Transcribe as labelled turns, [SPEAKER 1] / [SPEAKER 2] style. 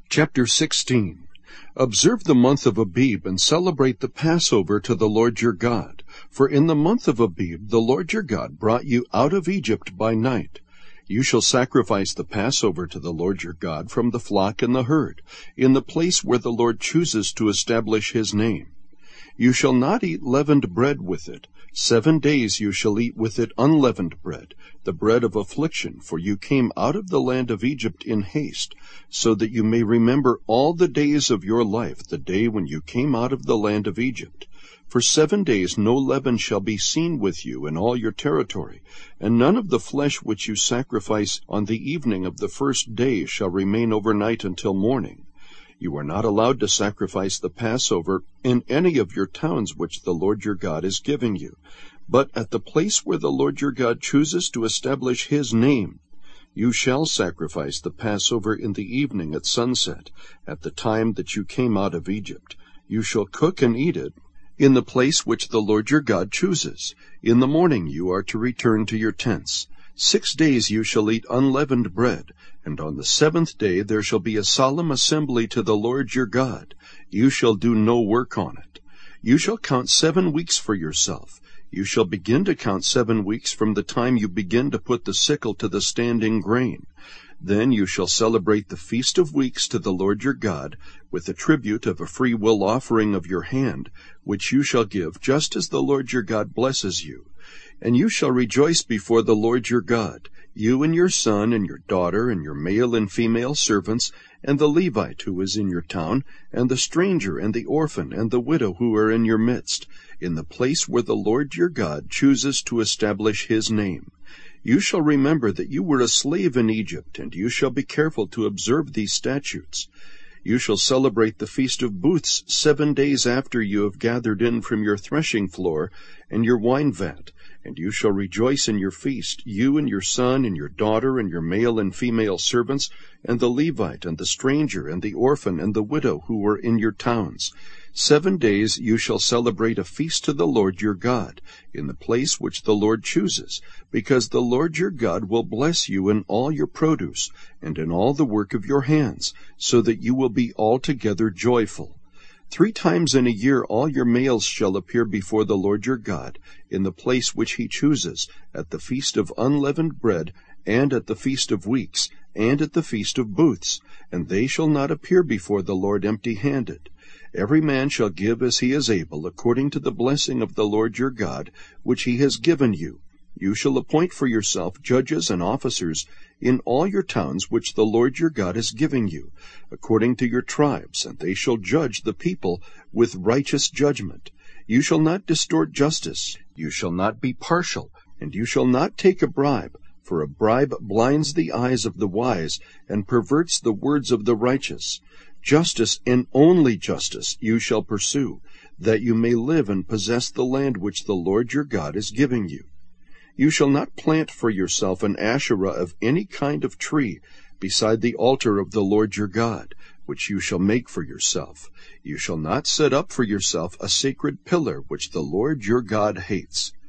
[SPEAKER 1] Chapter 16. Observe the month of Abib, and celebrate the Passover to the Lord your God. For in the month of Abib the Lord your God brought you out of Egypt by night. You shall sacrifice the Passover to the Lord your God from the flock and the herd, in the place where the Lord chooses to establish his name. You shall not eat leavened bread with it. 7 days you shall eat with it unleavened bread, the bread of affliction, for you came out of the land of Egypt in haste, so that you may remember all the days of your life, the day when you came out of the land of Egypt. For 7 days no leaven shall be seen with you in all your territory, and none of the flesh which you sacrifice on the evening of the first day shall remain overnight until morning. You are not allowed to sacrifice the Passover in any of your towns which the Lord your God is giving you, but at the place where the Lord your God chooses to establish his name. You shall sacrifice the Passover in the evening at sunset, at the time that you came out of Egypt. You shall cook and eat it in the place which the Lord your God chooses. In the morning you are to return to your tents. 6 days you shall eat unleavened bread, and on the 7th day there shall be a solemn assembly to the Lord your God. You shall do no work on it. You shall count 7 weeks for yourself. You shall begin to count 7 weeks from the time you begin to put the sickle to the standing grain. Then you shall celebrate the Feast of Weeks to the Lord your God, with the tribute of a free-will offering of your hand, which you shall give just as the Lord your God blesses you. And you shall rejoice before the Lord your God, you and your son and your daughter and your male and female servants, and the Levite who is in your town, and the stranger and the orphan and the widow who are in your midst, in the place where the Lord your God chooses to establish his name. You shall remember that you were a slave in Egypt, and you shall be careful to observe these statutes. You shall celebrate the Feast of Booths 7 days after you have gathered in from your threshing floor and your wine vat, and you shall rejoice in your feast, you and your son and your daughter and your male and female servants, and the Levite and the stranger and the orphan and the widow who are in your towns. 7 days you shall celebrate a feast to the Lord your God, in the place which the Lord chooses, because the Lord your God will bless you in all your produce, and in all the work of your hands, so that you will be altogether joyful. 3 times in a year all your males shall appear before the Lord your God, in the place which he chooses, at the Feast of Unleavened Bread, and at the Feast of Weeks, and at the Feast of Booths, and they shall not appear before the Lord empty-handed. Every man shall give as he is able, according to the blessing of the Lord your God, which he has given you. You shall appoint for yourself judges and officers in all your towns which the Lord your God is giving you, according to your tribes, and they shall judge the people with righteous judgment. You shall not distort justice, you shall not be partial, and you shall not take a bribe, for a bribe blinds the eyes of the wise and perverts the words of the righteous. Justice and only justice you shall pursue, that you may live and possess the land which the Lord your God is giving you. You shall not plant for yourself an Asherah of any kind of tree beside the altar of the Lord your God, which you shall make for yourself. You shall not set up for yourself a sacred pillar which the Lord your God hates.